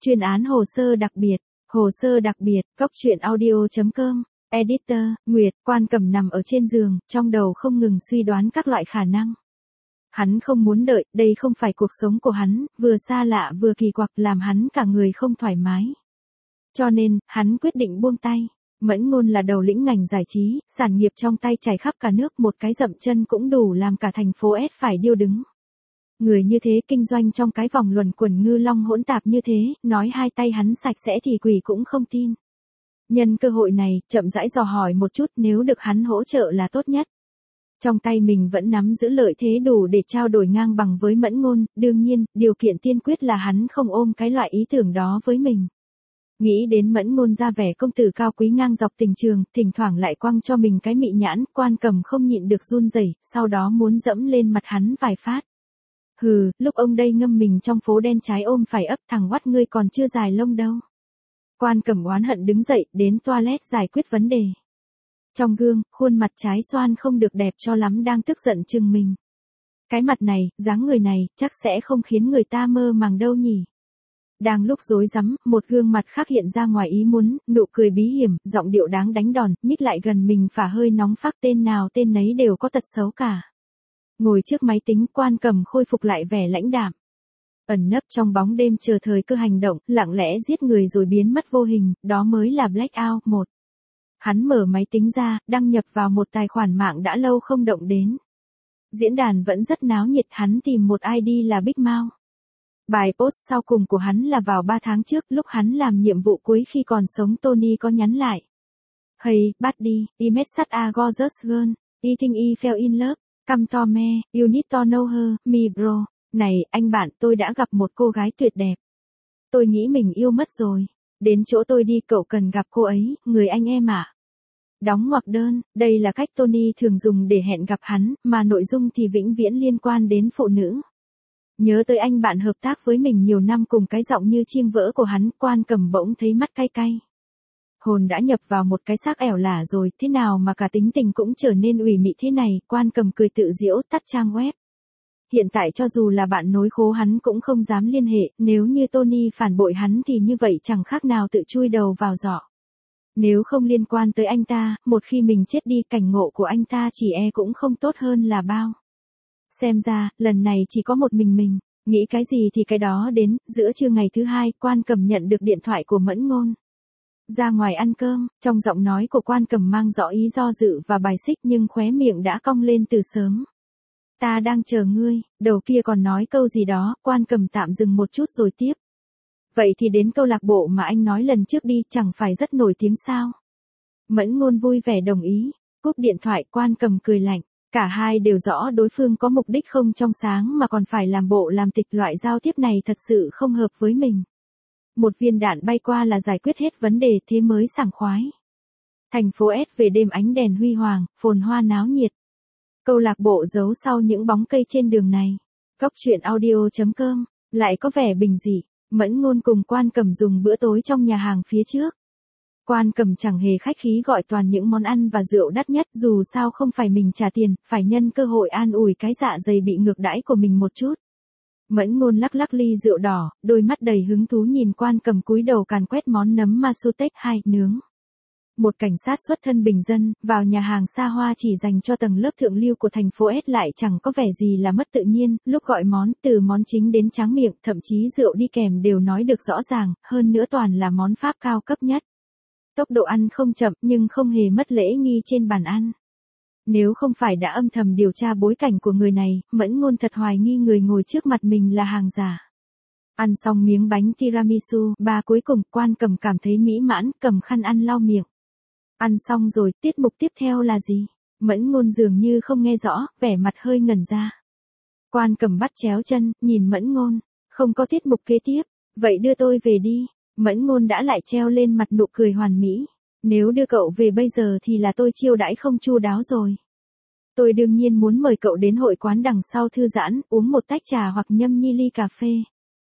Chuyên án hồ sơ đặc biệt. Hồ sơ đặc biệt, Cốc truyện audio.com. Editor, Nguyệt. Quan Cầm nằm ở trên giường, trong đầu không ngừng suy đoán các loại khả năng. Hắn không muốn đợi, đây không phải cuộc sống của hắn, vừa xa lạ vừa kỳ quặc làm hắn cả người không thoải mái. Cho nên, hắn quyết định buông tay. Mẫn Ngôn là đầu lĩnh ngành giải trí, sản nghiệp trong tay chảy khắp cả nước, một cái dậm chân cũng đủ làm cả thành phố S phải điêu đứng. Người như thế kinh doanh trong cái vòng luẩn quẩn ngư long hỗn tạp như thế, nói hai tay hắn sạch sẽ thì quỷ cũng không tin. Nhân cơ hội này, chậm rãi dò hỏi một chút, nếu được hắn hỗ trợ là tốt nhất. Trong tay mình vẫn nắm giữ lợi thế đủ để trao đổi ngang bằng với Mẫn Ngôn, đương nhiên, điều kiện tiên quyết là hắn không ôm cái loại ý tưởng đó với mình. Nghĩ đến Mẫn Ngôn ra vẻ công tử cao quý ngang dọc tình trường, thỉnh thoảng lại quăng cho mình cái mị nhãn, Quan Cầm không nhịn được run rẩy, sau đó muốn dẫm lên mặt hắn vài phát. Hừ, lúc ông đây ngâm mình trong phố đen trái ôm phải ấp, thằng oắt ngươi còn chưa dài lông đâu. Quan Cầm oán hận đứng dậy, đến toilet giải quyết vấn đề. Trong gương, khuôn mặt trái xoan không được đẹp cho lắm đang tức giận chừng mình. Cái mặt này, dáng người này, chắc sẽ không khiến người ta mơ màng đâu nhỉ. Đang lúc rối rắm, một gương mặt khác hiện ra ngoài ý muốn, nụ cười bí hiểm, giọng điệu đáng đánh đòn, nhích lại gần mình phả hơi nóng phác, tên nào tên nấy đều có tật xấu cả. Ngồi trước máy tính, Quan Cầm khôi phục lại vẻ lãnh đạm. Ẩn nấp trong bóng đêm chờ thời cơ hành động, lặng lẽ giết người rồi biến mất vô hình, đó mới là Blackout 1. Hắn mở máy tính ra, đăng nhập vào một tài khoản mạng đã lâu không động đến. Diễn đàn vẫn rất náo nhiệt, hắn tìm một ID là Big Mao. Bài post sau cùng của hắn là vào 3 tháng trước, lúc hắn làm nhiệm vụ cuối khi còn sống. Tony có nhắn lại. Hey, buddy, I met such a gorgeous girl, I think I fell in love, come to me, you need to know her, me bro. Này, anh bạn, tôi đã gặp một cô gái tuyệt đẹp. Tôi nghĩ mình yêu mất rồi. Đến chỗ tôi đi cậu cần gặp cô ấy, người anh em ạ. Đóng ngoặc đơn, đây là cách Tony thường dùng để hẹn gặp hắn, mà nội dung thì vĩnh viễn liên quan đến phụ nữ. Nhớ tới anh bạn hợp tác với mình nhiều năm cùng cái giọng như chiêng vỡ của hắn, Quan Cầm bỗng thấy mắt cay cay. Hồn đã nhập vào một cái xác ẻo lả rồi, thế nào mà cả tính tình cũng trở nên ủy mị thế này, Quan Cầm cười tự giễu, tắt trang web. Hiện tại cho dù là bạn nối khố hắn cũng không dám liên hệ, nếu như Tony phản bội hắn thì như vậy chẳng khác nào tự chui đầu vào giỏ. Nếu không liên quan tới anh ta, một khi mình chết đi cảnh ngộ của anh ta chỉ cũng không tốt hơn là bao. Xem ra, lần này chỉ có một mình, nghĩ cái gì thì cái đó đến. Giữa trưa ngày thứ hai, Quan Cầm nhận được điện thoại của Mẫn Ngôn. Ra ngoài ăn cơm, trong giọng nói của Quan Cầm mang rõ ý do dự và bài xích nhưng khóe miệng đã cong lên từ sớm. Ta đang chờ ngươi, đầu kia còn nói câu gì đó, Quan Cầm tạm dừng một chút rồi tiếp. Vậy thì đến câu lạc bộ mà anh nói lần trước đi, chẳng phải rất nổi tiếng sao? Mẫn Ngôn vui vẻ đồng ý, cúp điện thoại. Quan Cầm cười lạnh. Cả hai đều rõ đối phương có mục đích không trong sáng mà còn phải làm bộ làm tịch, loại giao tiếp này thật sự không hợp với mình. Một viên đạn bay qua là giải quyết hết vấn đề, thế mới sảng khoái. Thành phố S về đêm, ánh đèn huy hoàng, phồn hoa náo nhiệt. Câu lạc bộ giấu sau những bóng cây trên đường này. Cốc truyện audio.com, lại có vẻ bình dị. Mẫn Ngôn cùng Quan Cầm dùng bữa tối trong nhà hàng phía trước. Quan Cầm chẳng hề khách khí gọi toàn những món ăn và rượu đắt nhất, dù sao không phải mình trả tiền, phải nhân cơ hội an ủi cái dạ dày bị ngược đãi của mình một chút. Mẫn Ngôn lắc lắc ly rượu đỏ, đôi mắt đầy hứng thú nhìn Quan Cầm cúi đầu càn quét món nấm Masutech 2 nướng. Một cảnh sát xuất thân bình dân, vào nhà hàng xa hoa chỉ dành cho tầng lớp thượng lưu của thành phố S lại chẳng có vẻ gì là mất tự nhiên, lúc gọi món, từ món chính đến tráng miệng, thậm chí rượu đi kèm đều nói được rõ ràng, hơn nữa toàn là món Pháp cao cấp nhất. Tốc độ ăn không chậm nhưng không hề mất lễ nghi trên bàn ăn. Nếu không phải đã âm thầm điều tra bối cảnh của người này, Mẫn Ngôn thật hoài nghi người ngồi trước mặt mình là hàng giả. Ăn xong miếng bánh tiramisu, ba cuối cùng, Quan Cầm cảm thấy mỹ mãn, cầm khăn ăn lau miệng. Ăn xong rồi, tiết mục tiếp theo là gì? Mẫn Ngôn dường như không nghe rõ, vẻ mặt hơi ngẩn ra. Quan Cầm bắt chéo chân, nhìn Mẫn Ngôn. Không có tiết mục kế tiếp, vậy đưa tôi về đi. Mẫn Ngôn đã lại treo lên mặt nụ cười hoàn mỹ. Nếu đưa cậu về bây giờ thì là tôi chiêu đãi không chu đáo rồi. Tôi đương nhiên muốn mời cậu đến hội quán đằng sau thư giãn, uống một tách trà hoặc nhâm nhi ly cà phê.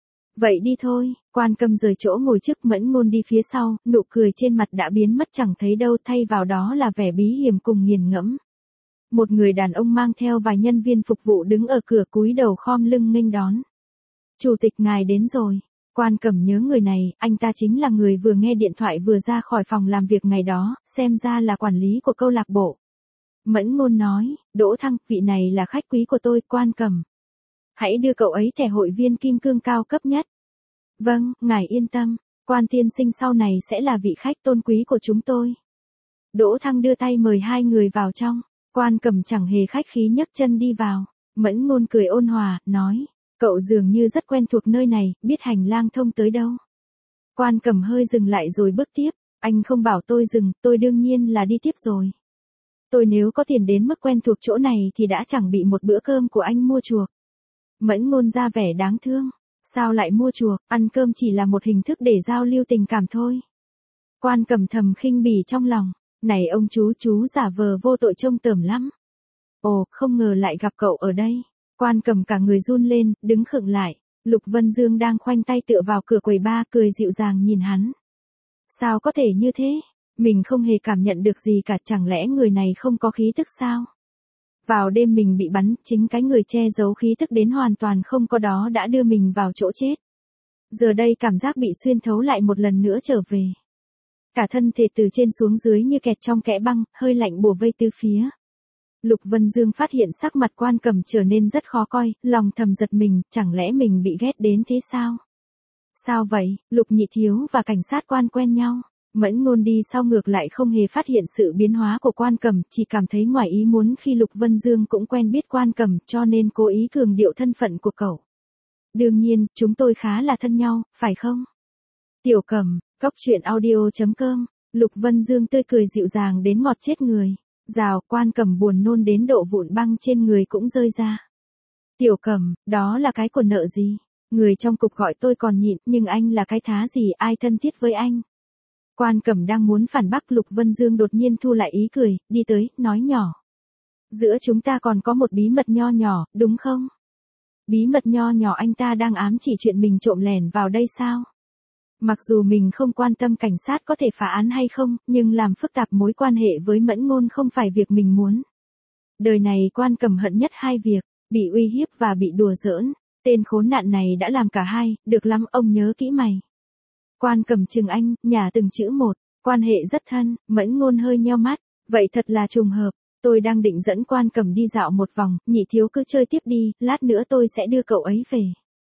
Vậy đi thôi. Quan Cầm rời chỗ ngồi trước, Mẫn Ngôn đi phía sau, nụ cười trên mặt đã biến mất chẳng thấy đâu, thay vào đó là vẻ bí hiểm cùng nghiền ngẫm. Một người đàn ông mang theo vài nhân viên phục vụ đứng ở cửa cúi đầu khom lưng nghênh đón. Chủ tịch ngài đến rồi. Quan Cẩm nhớ người này, anh ta chính là người vừa nghe điện thoại vừa ra khỏi phòng làm việc ngày đó, xem ra là quản lý của câu lạc bộ. Mẫn Ngôn nói, Đỗ Thăng, vị này là khách quý của tôi, Quan Cẩm. Hãy đưa cậu ấy thẻ hội viên kim cương cao cấp nhất. Vâng, ngài yên tâm, Quan tiên sinh sau này sẽ là vị khách tôn quý của chúng tôi. Đỗ Thăng đưa tay mời hai người vào trong, Quan Cẩm chẳng hề khách khí nhấc chân đi vào. Mẫn Ngôn cười ôn hòa, nói, cậu dường như rất quen thuộc nơi này, biết hành lang thông tới đâu. Quan Cẩm hơi dừng lại rồi bước tiếp, anh không bảo tôi dừng, tôi đương nhiên là đi tiếp rồi. Tôi nếu có tiền đến mức quen thuộc chỗ này thì đã chẳng bị một bữa cơm của anh mua chuộc. Mẫn Ngôn ra vẻ đáng thương, sao lại mua chuộc, ăn cơm chỉ là một hình thức để giao lưu tình cảm thôi. Quan Cẩm thầm khinh bỉ trong lòng, này ông chú giả vờ vô tội trông tởm lắm. Ồ, không ngờ lại gặp cậu ở đây. Quan Cẩm cả người run lên, đứng khựng lại. Lục Vân Dương đang khoanh tay tựa vào cửa quầy bar, cười dịu dàng nhìn hắn. Sao có thể như thế? Mình không hề cảm nhận được gì cả, chẳng lẽ người này không có khí tức sao? Vào đêm mình bị bắn, chính cái người che giấu khí tức đến hoàn toàn không có đó đã đưa mình vào chỗ chết. Giờ đây cảm giác bị xuyên thấu lại một lần nữa trở về. Cả thân thể từ trên xuống dưới như kẹt trong kẽ băng, hơi lạnh bủa vây tứ phía. Lục Vân Dương phát hiện sắc mặt Quan Cẩm trở nên rất khó coi, lòng thầm giật mình, chẳng lẽ mình bị ghét đến thế sao? Sao vậy, Lục Nhị Thiếu và cảnh sát Quan quen nhau? Mẫn Ngôn đi sau ngược lại không hề phát hiện sự biến hóa của Quan Cẩm, chỉ cảm thấy ngoài ý muốn khi Lục Vân Dương cũng quen biết Quan Cẩm, cho nên cố ý cường điệu thân phận của cậu. Đương nhiên, chúng tôi khá là thân nhau, phải không? Tiểu Cẩm, coctruyện.audio.com, Lục Vân Dương tươi cười dịu dàng đến ngọt chết người. Rào, Quan Cẩm buồn nôn đến độ vụn băng trên người cũng rơi ra. Tiểu Cẩm, đó là cái của nợ gì? Người trong cục gọi tôi còn nhịn, nhưng anh là cái thá gì, ai thân thiết với anh? Quan Cẩm đang muốn phản bác, Lục Vân Dương đột nhiên thu lại ý cười, đi tới, nói nhỏ. Giữa chúng ta còn có một bí mật nho nhỏ, đúng không? Bí mật nho nhỏ, anh ta đang ám chỉ chuyện mình trộm lẻn vào đây sao? Mặc dù mình không quan tâm cảnh sát có thể phá án hay không, nhưng làm phức tạp mối quan hệ với Mẫn Ngôn không phải việc mình muốn. Đời này Quan Cẩm hận nhất hai việc, bị uy hiếp và bị đùa giỡn. Tên khốn nạn này đã làm cả hai, được lắm, ông nhớ kỹ mày. Quan Cẩm chừng anh, nhả từng chữ một, quan hệ rất thân. Mẫn Ngôn hơi nheo mắt, vậy thật là trùng hợp. Tôi đang định dẫn Quan Cẩm đi dạo một vòng, Nhị Thiếu cứ chơi tiếp đi, lát nữa tôi sẽ đưa cậu ấy về.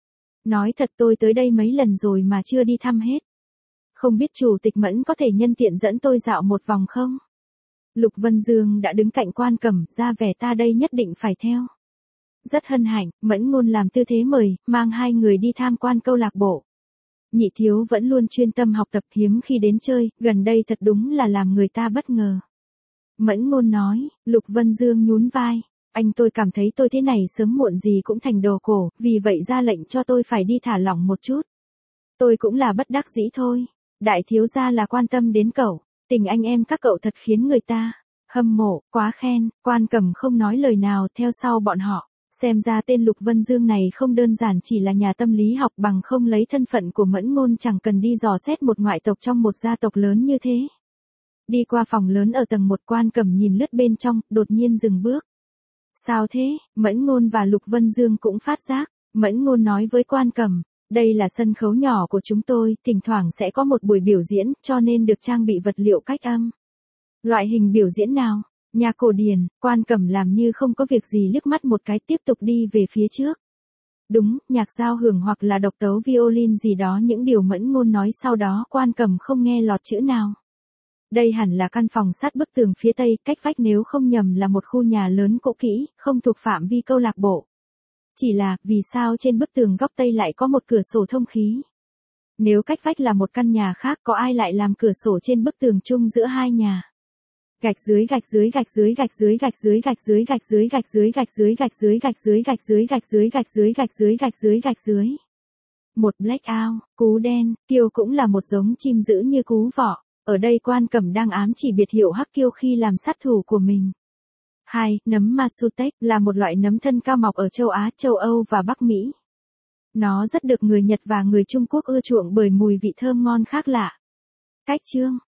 Nói thật tôi tới đây mấy lần rồi mà chưa đi thăm hết. Không biết Chủ tịch Mẫn có thể nhân tiện dẫn tôi dạo một vòng không? Lục Vân Dương đã đứng cạnh Quan Cẩm, ra vẻ ta đây nhất định phải theo. Rất hân hạnh, Mẫn Ngôn làm tư thế mời, mang hai người đi tham quan câu lạc bộ. Nhị Thiếu vẫn luôn chuyên tâm học tập, hiếm khi đến chơi, gần đây thật đúng là làm người ta bất ngờ. Mẫn Ngôn nói, Lục Vân Dương nhún vai. Anh tôi cảm thấy tôi thế này sớm muộn gì cũng thành đồ cổ, vì vậy ra lệnh cho tôi phải đi thả lỏng một chút. Tôi cũng là bất đắc dĩ thôi. Đại thiếu gia là quan tâm đến cậu, tình anh em các cậu thật khiến người ta hâm mộ, quá khen. Quan Cẩm không nói lời nào theo sau bọn họ. Xem ra tên Lục Vân Dương này không đơn giản chỉ là nhà tâm lý học, bằng không lấy thân phận của Mẫn Ngôn chẳng cần đi dò xét một ngoại tộc trong một gia tộc lớn như thế. Đi qua phòng lớn ở tầng 1, Quan Cẩm nhìn lướt bên trong, đột nhiên dừng bước. Sao thế? Mẫn Ngôn và Lục Vân Dương cũng phát giác. Mẫn Ngôn nói với Quan Cẩm, đây là sân khấu nhỏ của chúng tôi, thỉnh thoảng sẽ có một buổi biểu diễn, cho nên được trang bị vật liệu cách âm. Loại hình biểu diễn nào? Nhạc cổ điển. Quan Cẩm làm như không có việc gì liếc mắt một cái, tiếp tục đi về phía trước. Đúng, nhạc giao hưởng hoặc là độc tấu violin gì đó, những điều Mẫn Ngôn nói sau đó Quan Cẩm không nghe lọt chữ nào. Đây hẳn là căn phòng sát bức tường phía tây, cách vách nếu không nhầm là một khu nhà lớn cũ kỹ, không thuộc phạm vi câu lạc bộ. Chỉ là, vì sao trên bức tường góc tây lại có một cửa sổ thông khí? Nếu cách vách là một căn nhà khác, có ai lại làm cửa sổ trên bức tường chung giữa hai nhà? Gạch dưới gạch dưới gạch dưới gạch dưới gạch dưới gạch dưới gạch dưới gạch dưới gạch dưới gạch dưới gạch dưới gạch dưới gạch dưới gạch dưới gạch dưới gạch dưới gạch dưới. Một blackout, cú đen, kiêu cũng là một giống chim dữ như cú vọ. Ở đây Quan Cẩm đang ám chỉ biệt hiệu hắc kiêu khi làm sát thủ của mình. 2. Nấm Masutech là một loại nấm thân cao mọc ở châu Á, châu Âu và Bắc Mỹ. Nó rất được người Nhật và người Trung Quốc ưa chuộng bởi mùi vị thơm ngon khác lạ. Cách chương